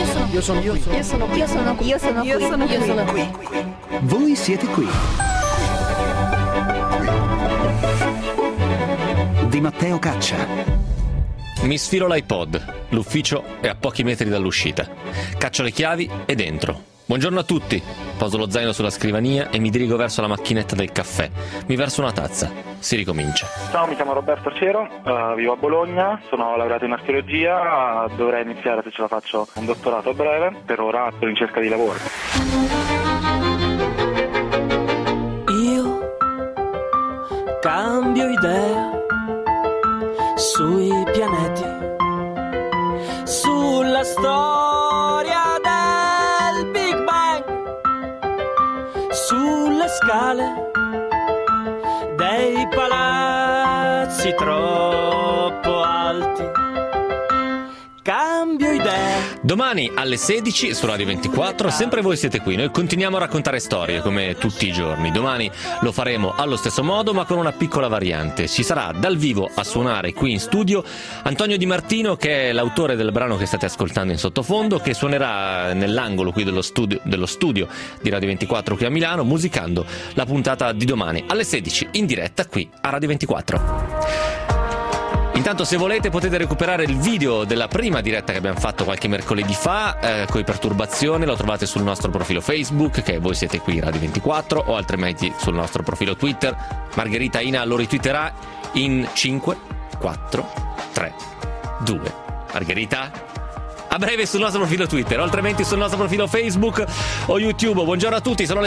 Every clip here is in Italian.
qui. Voi siete qui. Di Matteo Caccia. Mi sfilo l'iPod, l'ufficio è a pochi metri dall'uscita. Caccio le chiavi e dentro. Buongiorno a tutti. Poso lo zaino sulla scrivania e mi dirigo verso la macchinetta del caffè. Mi verso una tazza. Si ricomincia. Ciao, mi chiamo Roberto Cero, vivo a Bologna, sono laureato in archeologia, dovrei iniziare, se ce la faccio, un dottorato a breve, per ora sono in cerca di lavoro. Io cambio idea sui pianeti, sulla storia del Big Bang, sulle scale dei palazzi troppo alti. Cambio idea. Domani alle 16 su Radio 24, sempre voi siete qui. Noi continuiamo a raccontare storie come tutti i giorni. Domani lo faremo allo stesso modo, ma con una piccola variante. Ci sarà dal vivo a suonare qui in studio Antonio Di Martino, che è l'autore del brano che state ascoltando in sottofondo, che suonerà nell'angolo qui dello studio di Radio 24 qui a Milano, musicando la puntata di domani alle 16 in diretta qui a Radio 24. Intanto, se volete, potete recuperare il video della prima diretta che abbiamo fatto qualche mercoledì fa, coi Perturbazione. Lo trovate sul nostro profilo Facebook, che voi siete qui Radio 24, o altrimenti sul nostro profilo Twitter. Margherita Ina lo ritwitterà in 5, 4, 3, 2. Margherita? A breve sul nostro profilo Twitter, altrimenti sul nostro profilo Facebook o YouTube. Buongiorno a tutti, sono le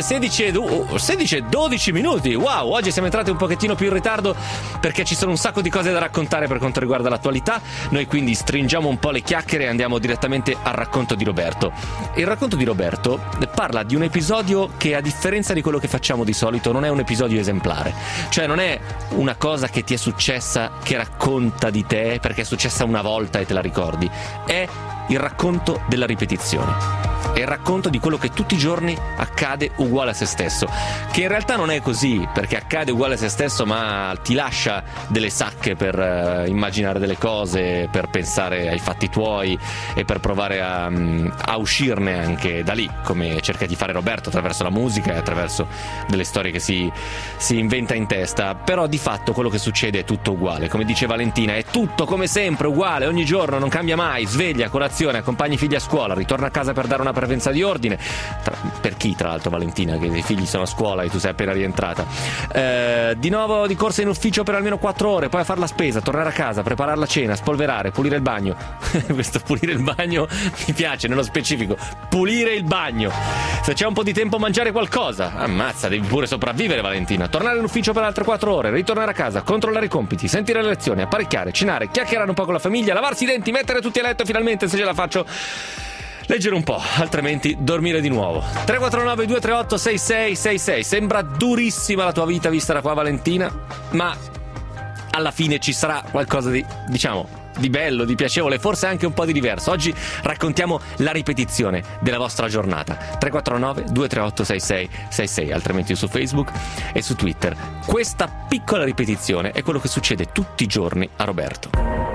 16:12 minuti. Wow, oggi siamo entrati un pochettino più in ritardo perché ci sono un sacco di cose da raccontare per quanto riguarda l'attualità. Noi quindi stringiamo un po' le chiacchiere e andiamo direttamente al racconto di Roberto. Il racconto di Roberto parla di un episodio che, a differenza di quello che facciamo di solito, non è un episodio esemplare. Cioè non è una cosa che ti è successa che racconta di te perché è successa una volta e te la ricordi. È il racconto della ripetizione. È il racconto di quello che tutti i giorni accade uguale a se stesso, che in realtà non è così, perché accade uguale a se stesso, ma ti lascia delle sacche per immaginare delle cose, per pensare ai fatti tuoi e per provare a uscirne anche da lì, come cerca di fare Roberto attraverso la musica e attraverso delle storie che si inventa in testa. Però di fatto quello che succede è tutto uguale. Come dice Valentina, è tutto come sempre uguale, ogni giorno, non cambia mai. Sveglia, colazione, accompagni i figli a scuola, ritorna a casa per dare una prevenza di ordine. Per chi, tra l'altro, Valentina, che i figli sono a scuola e tu sei appena rientrata. Di nuovo di corsa in ufficio per almeno 4 ore, poi a fare la spesa, tornare a casa, preparare la cena, spolverare, pulire il bagno. Questo pulire il bagno mi piace, nello specifico. Pulire il bagno. Se c'è un po' di tempo, mangiare qualcosa. Ammazza, devi pure sopravvivere, Valentina. Tornare in ufficio per altre 4 ore, ritornare a casa, controllare i compiti, sentire le lezioni, apparecchiare, cenare, chiacchierare un po' con la famiglia, lavarsi i denti, mettere tutti a letto finalmente, se ce la faccio, leggere un po', altrimenti dormire di nuovo. 349 238 6666. Sembra durissima la tua vita vista da qua, Valentina, ma alla fine ci sarà qualcosa di, diciamo, di bello, di piacevole, forse anche un po' di diverso. Oggi raccontiamo la ripetizione della vostra giornata. 349 238 6666, altrimenti su Facebook e su Twitter. Questa piccola ripetizione è quello che succede tutti i giorni a Roberto.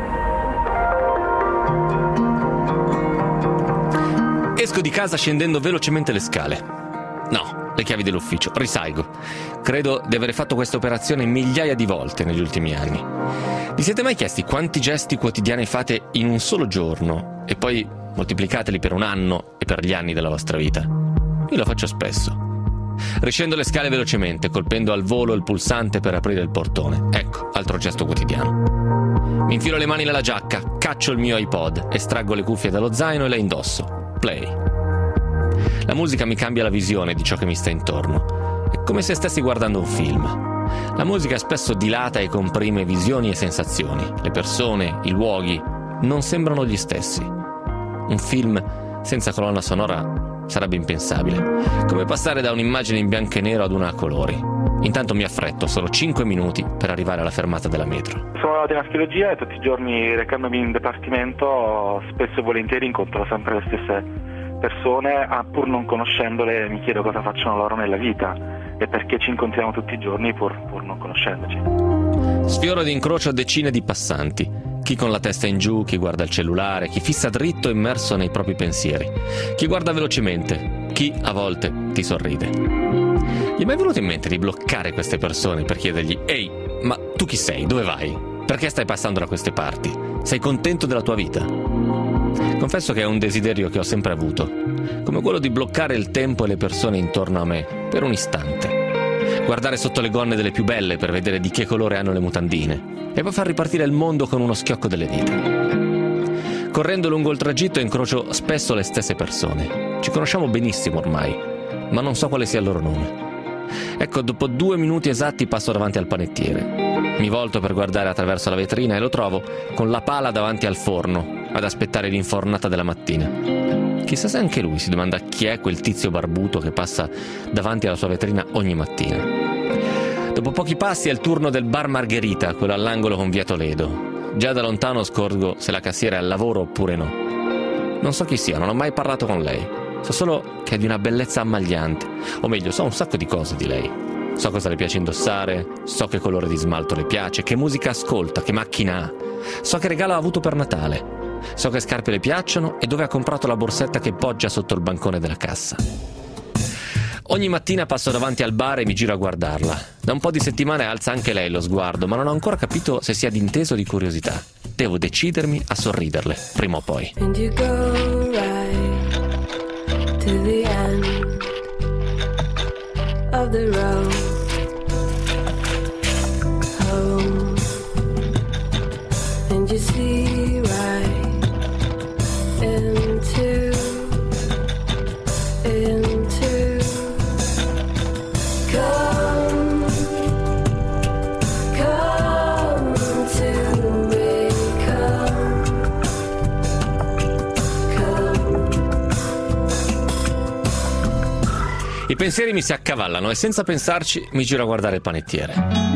Esco di casa scendendo velocemente le scale. No, le chiavi dell'ufficio. Risalgo. Credo di aver fatto questa operazione migliaia di volte negli ultimi anni. Vi siete mai chiesti quanti gesti quotidiani fate in un solo giorno e poi moltiplicateli per un anno e per gli anni della vostra vita? Io lo faccio spesso. Riscendo le scale velocemente, colpendo al volo il pulsante per aprire il portone. Ecco, altro gesto quotidiano. Mi infilo le mani nella giacca, caccio il mio iPod, estraggo le cuffie dallo zaino e le indosso. Play. La musica mi cambia la visione di ciò che mi sta intorno. È come se stessi guardando un film. La musica spesso dilata e comprime visioni e sensazioni. Le persone, i luoghi non sembrano gli stessi. Un film senza colonna sonora sarebbe impensabile. Come passare da un'immagine in bianco e nero ad una a colori. Intanto mi affretto, solo 5 minuti per arrivare alla fermata della metro. Sono laureato in archeologia e tutti i giorni, recandomi in dipartimento, spesso e volentieri incontro sempre le stesse persone, pur non conoscendole mi chiedo cosa facciano loro nella vita e perché ci incontriamo tutti i giorni pur non conoscendoci. Sfioro di incrocio decine di passanti. Chi con la testa in giù, chi guarda il cellulare, chi fissa dritto immerso nei propri pensieri, chi guarda velocemente, chi a volte ti sorride. Gli è mai venuto in mente di bloccare queste persone per chiedergli: ehi, ma tu chi sei? Dove vai? Perché stai passando da queste parti? Sei contento della tua vita? Confesso che è un desiderio che ho sempre avuto, come quello di bloccare il tempo e le persone intorno a me per un istante. Guardare sotto le gonne delle più belle per vedere di che colore hanno le mutandine e poi far ripartire il mondo con uno schiocco delle dita. Correndo lungo il tragitto incrocio spesso le stesse persone. Ci conosciamo benissimo ormai, ma non so quale sia il loro nome. Ecco, dopo 2 minuti esatti passo davanti al panettiere. Mi volto per guardare attraverso la vetrina e lo trovo con la pala davanti al forno, ad aspettare l'infornata della mattina. Chissà se anche lui si domanda chi è quel tizio barbuto che passa davanti alla sua vetrina ogni mattina. Dopo pochi passi è il turno del bar Margherita, quello all'angolo con via Toledo. Già da lontano scorgo se la cassiera è al lavoro oppure no. Non so chi sia, non ho mai parlato con lei. So solo che è di una bellezza ammagliante. O meglio, so un sacco di cose di lei. So cosa le piace indossare, so che colore di smalto le piace, che musica ascolta, che macchina ha. So che regalo ha avuto per Natale. So che scarpe le piacciono e dove ha comprato la borsetta che poggia sotto il bancone della cassa. Ogni mattina passo davanti al bar e mi giro a guardarla. Da un po' di settimane alza anche lei lo sguardo, ma non ho ancora capito se sia d'inteso o di curiosità. Devo decidermi a sorriderle, prima o poi. And you go right to the end of the road home, and you see right into come to me, I pensieri mi si accavallano e senza pensarci mi giro a guardare il panettiere.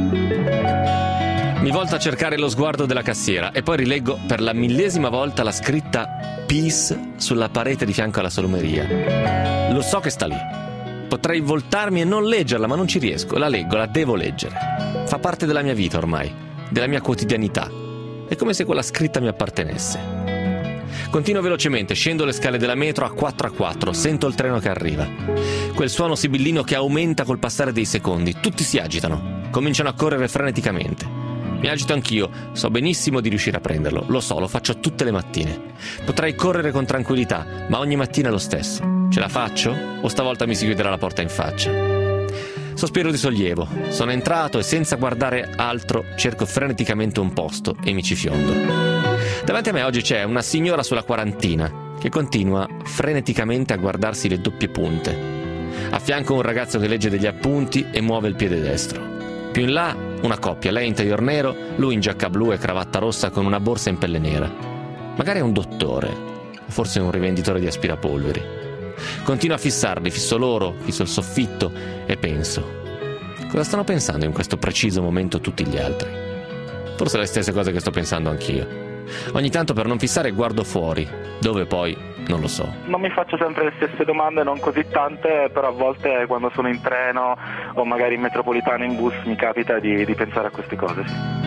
Mi volto a cercare lo sguardo della cassiera e poi rileggo per la 1000ª volta la scritta Peace sulla parete di fianco alla salumeria. Lo so che sta lì. Potrei voltarmi e non leggerla, ma non ci riesco. La leggo, la devo leggere. Fa parte della mia vita ormai, della mia quotidianità. È come se quella scritta mi appartenesse. Continuo velocemente, scendo le scale della metro a 4 sento il treno che arriva. Quel suono sibillino che aumenta col passare dei secondi. Tutti si agitano, cominciano a correre freneticamente. Mi agito anch'io, so benissimo di riuscire a prenderlo, lo so, lo faccio tutte le mattine. Potrei correre con tranquillità, ma ogni mattina è lo stesso. Ce la faccio? O stavolta mi si chiuderà la porta in faccia? Sospiro di sollievo, sono entrato e senza guardare altro cerco freneticamente un posto e mi ci fiondo. Davanti a me oggi c'è una signora sulla quarantina che continua freneticamente a guardarsi le doppie punte. A fianco un ragazzo che legge degli appunti e muove il piede destro. Più in là una coppia, lei in tailleur nero, lui in giacca blu e cravatta rossa con una borsa in pelle nera. Magari è un dottore, o forse un rivenditore di aspirapolveri. Continuo a fissarli, fisso loro, fisso il soffitto e penso: cosa stanno pensando in questo preciso momento tutti gli altri? Forse le stesse cose che sto pensando anch'io. Ogni tanto per non fissare guardo fuori, dove poi non lo so. Non mi faccio sempre le stesse domande, non così tante, però a volte quando sono in treno o magari in metropolitana, in bus, mi capita di pensare a queste cose.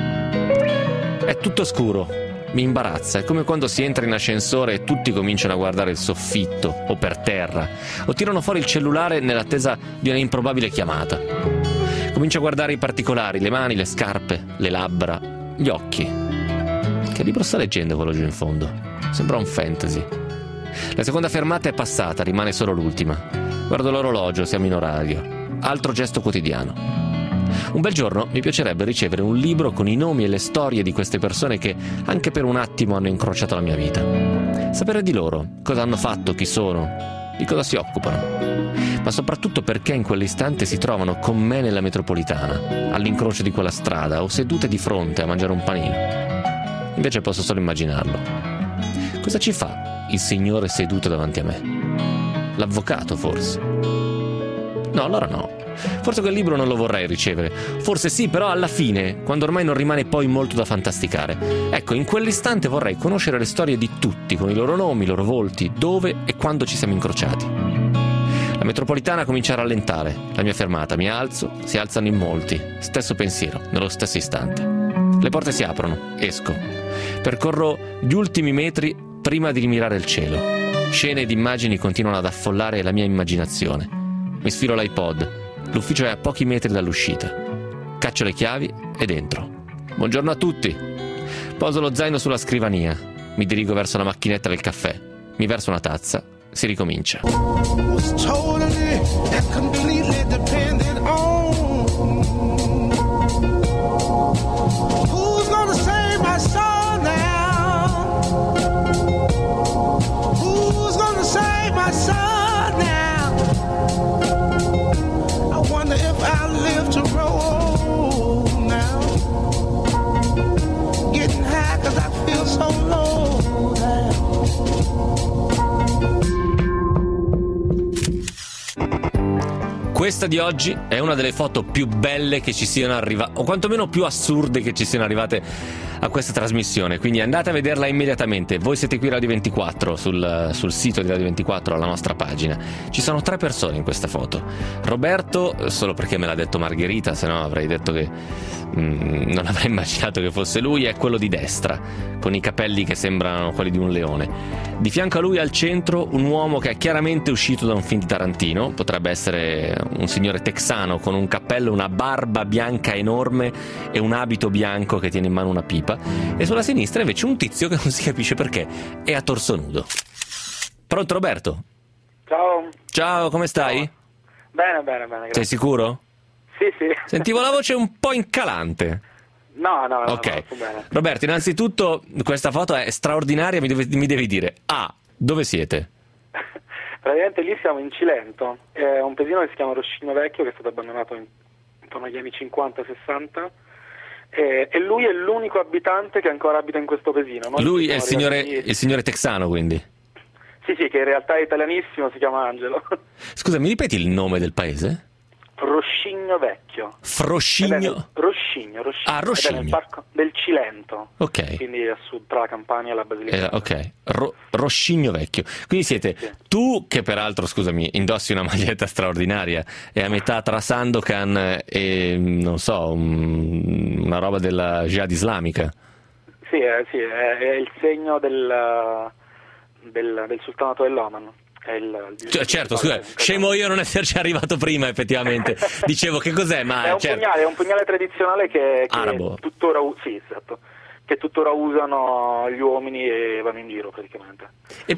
È tutto scuro, mi imbarazza, è come quando si entra in ascensore e tutti cominciano a guardare il soffitto o per terra, o tirano fuori il cellulare nell'attesa di una improbabile chiamata. Comincio a guardare i particolari, le mani, le scarpe, le labbra, gli occhi. Che libro sta leggendo quello giù in fondo? Sembra un fantasy. La seconda fermata è passata, rimane solo l'ultima. Guardo l'orologio, siamo in orario. Altro gesto quotidiano. Un bel giorno mi piacerebbe ricevere un libro con i nomi e le storie di queste persone che anche per un attimo hanno incrociato la mia vita. Sapere di loro, cosa hanno fatto, chi sono, di cosa si occupano. Ma soprattutto perché in quell'istante si trovano con me nella metropolitana, all'incrocio di quella strada, o sedute di fronte a mangiare un panino. Invece posso solo immaginarlo. Cosa ci fa il signore seduto davanti a me? L'avvocato, forse? No, allora no. Forse quel libro non lo vorrei ricevere. Forse sì, però alla fine, quando ormai non rimane poi molto da fantasticare. Ecco, in quell'istante vorrei conoscere le storie di tutti, con i loro nomi, i loro volti, dove e quando ci siamo incrociati. La metropolitana comincia a rallentare. La mia fermata, mi alzo, si alzano in molti. Stesso pensiero, nello stesso istante. Le porte si aprono, esco. Percorro gli ultimi metri prima di rimirare il cielo. Scene ed immagini continuano ad affollare la mia immaginazione. Mi sfilo l'iPod. L'ufficio è a pochi metri dall'uscita. Caccio le chiavi ed entro. Buongiorno a tutti. Poso lo zaino sulla scrivania. Mi dirigo verso la macchinetta del caffè. Mi verso una tazza. Si ricomincia. Was totally and completely dependent on who's gonna save my soul now? Who's gonna save my soul now? I wonder if I'll live to grow old now. Getting high 'cause I feel so low now. Questa di oggi è una delle foto più belle che ci siano arrivate, o quantomeno più assurde che ci siano arrivate a questa trasmissione, quindi andate a vederla immediatamente. Voi siete qui Radio 24, sul sito di Radio 24, alla nostra pagina. Ci sono 3 persone in questa foto. Roberto, solo perché me l'ha detto Margherita, se no avrei detto che non avrei immaginato che fosse lui, è quello di destra, con i capelli che sembrano quelli di un leone. Di fianco a lui al centro un uomo che è chiaramente uscito da un film di Tarantino, potrebbe essere un signore texano con un cappello, una barba bianca enorme e un abito bianco che tiene in mano una pipa, e sulla sinistra invece un tizio che non si capisce perché è a torso nudo. Pronto Roberto? Ciao. Ciao, come stai? Bene, grazie. Sei sicuro? Sì. Sentivo la voce un po' incalante. No, Ok. sto bene. Roberto, innanzitutto questa foto è straordinaria, mi devi dire dove siete? Praticamente lì siamo in Cilento, è un paesino che si chiama Roscigno Vecchio, che è stato abbandonato intorno agli anni 50-60, e lui è l'unico abitante che ancora abita in questo paesino. Noi Lui è siamo il signore texano, quindi? Sì, che in realtà è italianissimo, si chiama Angelo. Scusa, mi ripeti il nome del paese? Roscigno Vecchio. Froscigno? Roscigno. Ah, Roscigno. Ed è nel parco del Cilento. Ok. Quindi a sud, tra la Campania e la Basilicata. Ok, Roscigno Vecchio. Quindi siete tu, che peraltro, scusami, indossi una maglietta straordinaria, è a metà tra Sandokan e, non so, una roba della Jihad islamica. Sì, è il segno del sultanato dell'Oman. Certo, scusa, scemo io non esserci arrivato prima, effettivamente. Dicevo, che cos'è? Ma è un pugnale tradizionale che arabo. tuttora che tuttora usano gli uomini e vanno in giro praticamente. E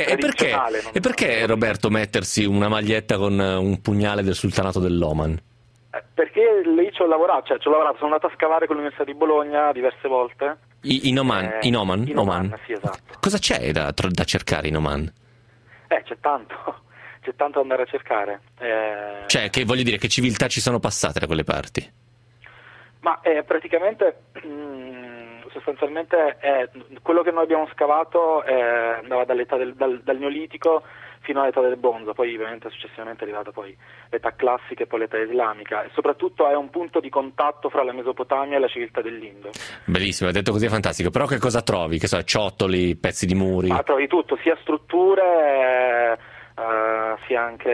perché Roberto mettersi una maglietta con un pugnale del sultanato dell'Oman? Perché lì ci ho lavorato, sono andato a scavare con l'Università di Bologna diverse volte. In Oman? In Oman? Sì, esatto. Cosa c'è da cercare in Oman? C'è tanto da andare a cercare. Cioè, che voglio dire, che civiltà ci sono passate da quelle parti? Ma praticamente, sostanzialmente, quello che noi abbiamo scavato andava dall'età dal Neolitico fino all'età del bronzo, poi ovviamente successivamente è arrivata poi l'età classica e poi l'età islamica, e soprattutto è un punto di contatto fra la Mesopotamia e la civiltà dell'Indo. Bellissimo, hai detto così, è fantastico. Però che cosa trovi? Che so, ciottoli, pezzi di muri? Ma trovi tutto, sia strutture, sia anche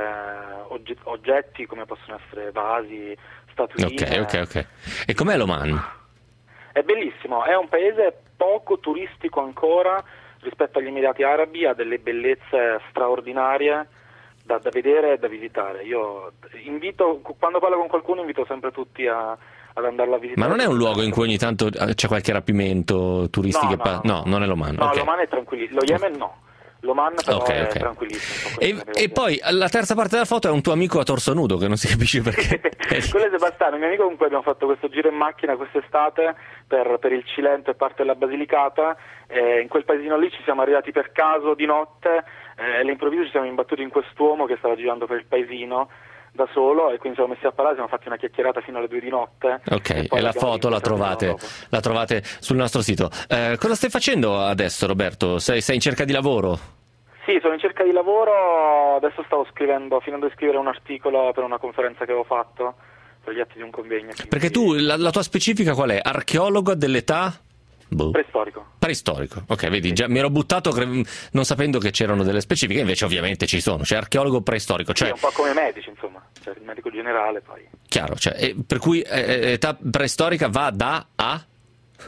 oggetti come possono essere vasi, statuine. Ok. E com'è l'Oman? È bellissimo, è un paese poco turistico ancora rispetto agli Emirati Arabi, ha delle bellezze straordinarie da vedere e da visitare. Io quando parlo con qualcuno, invito sempre tutti ad andarla a visitare. Ma non è un luogo in cui ogni tanto c'è qualche rapimento turistico? No, non è l'Oman. No, l'Oman è tranquillissimo, lo Yemen no. L'Oman però è tranquillissimo. E poi la terza parte della foto è un tuo amico a torso nudo, che non si capisce perché. Quello è Sebastiano, il mio amico, con cui abbiamo fatto questo giro in macchina quest'estate per il Cilento e parte della Basilicata. In quel paesino lì ci siamo arrivati per caso di notte, e all'improvviso ci siamo imbattuti in quest'uomo che stava girando per il paesino da solo, e quindi siamo messi a parlare, siamo fatti una chiacchierata fino alle 2 di notte. Ok, e la foto la trovate sul nostro sito. Cosa stai facendo adesso, Roberto? Sei in cerca di lavoro? Sì, sono in cerca di lavoro, adesso stavo finendo di scrivere un articolo per una conferenza che avevo fatto per gli atti di un convegno. Perché tu, la tua specifica qual è? Archeologo dell'età? Preistorico, ok, vedi, già mi ero buttato non sapendo che c'erano delle specifiche, invece ovviamente ci sono, c'è archeologo preistorico, cioè... Sì, un po' come i medici, insomma, cioè il medico generale poi. Chiaro, cioè, per cui età preistorica va da a?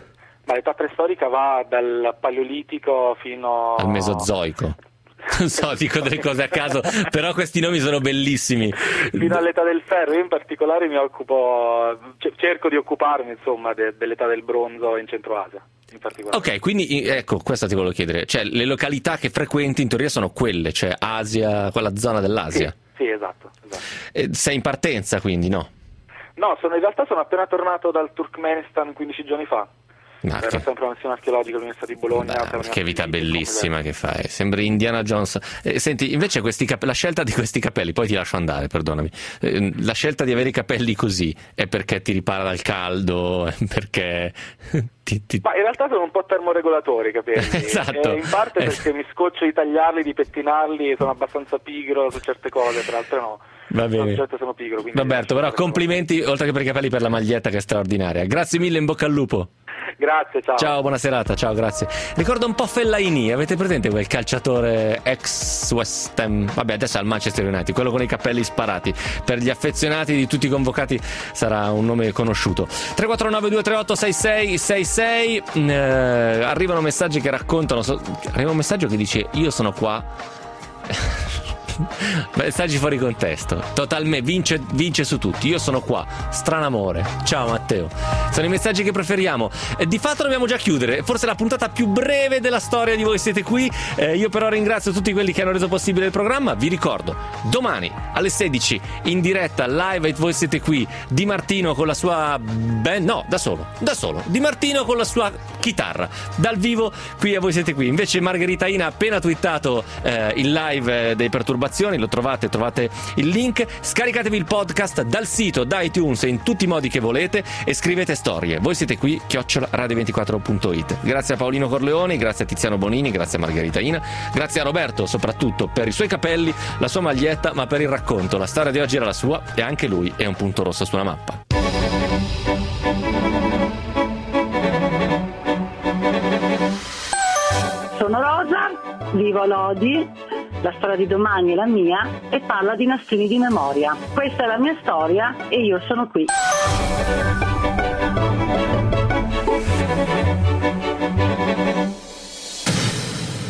Ma l'età preistorica va dal Paleolitico fino al Mesozoico. Non so, dico delle cose a caso, però questi nomi sono bellissimi. Fino all'età del ferro. Io in particolare mi occupo, cerco di occuparmi insomma dell'età del bronzo in Centro Asia in particolare. Ok, quindi ecco, questo ti volevo chiedere, cioè le località che frequenti in teoria sono quelle, cioè Asia, quella zona dell'Asia. Sì, esatto. Sei in partenza quindi, no? No, in realtà sono appena tornato dal Turkmenistan 15 giorni fa. Ma Ero sempre una missione archeologica all'Università di Bologna. Che vita bellissima che fai, sembri Indiana Jones. Senti, invece la scelta di questi capelli, poi ti lascio andare, perdonami, la scelta di avere i capelli così è perché ti ripara dal caldo, perché Ma in realtà sono un po' termoregolatori i capelli. Esatto. In parte perché mi scoccio di tagliarli, di pettinarli, sono abbastanza pigro su certe cose, per altre no. Va bene. Sono pigro, Roberto, però complimenti oltre che per i capelli, per la maglietta che è straordinaria. Grazie mille, in bocca al lupo. Grazie, ciao. Ciao, buona serata, ciao, grazie. Ricordo un po' Fellaini, avete presente quel calciatore ex West Ham? Vabbè, adesso è al Manchester United, quello con i capelli sparati. Per gli affezionati di tutti i convocati sarà un nome conosciuto. 349 238 6666. Arrivano messaggi che raccontano. Arriva un messaggio che dice: io sono qua. Messaggi fuori contesto, totalmente vince su tutti. Io sono qua, stranamore. Ciao Matteo. Sono i messaggi che preferiamo. Di fatto dobbiamo già chiudere, forse la puntata più breve della storia di Voi Siete Qui. Io però ringrazio tutti quelli che hanno reso possibile il programma. Vi ricordo, domani alle 16 in diretta live Voi Siete Qui, Di Martino con la sua da solo Di Martino con la sua chitarra dal vivo qui a Voi Siete Qui. Invece Margherita Ina ha appena twittato il live dei Perturbazioni, lo trovate il link. Scaricatevi il podcast dal sito, da iTunes e in tutti i modi che volete e scrivete storie. Voi siete qui @radio24.it. Grazie a Paolino Corleoni, grazie a Tiziano Bonini, grazie a Margherita Ina, grazie a Roberto soprattutto per i suoi capelli, la sua maglietta, ma per il racconto. La storia di oggi era la sua e anche lui è un punto rosso sulla mappa. Sono Rosa, vivo a Lodi, la storia di domani è la mia e parla di nastrini di memoria. Questa è la mia storia e io sono qui.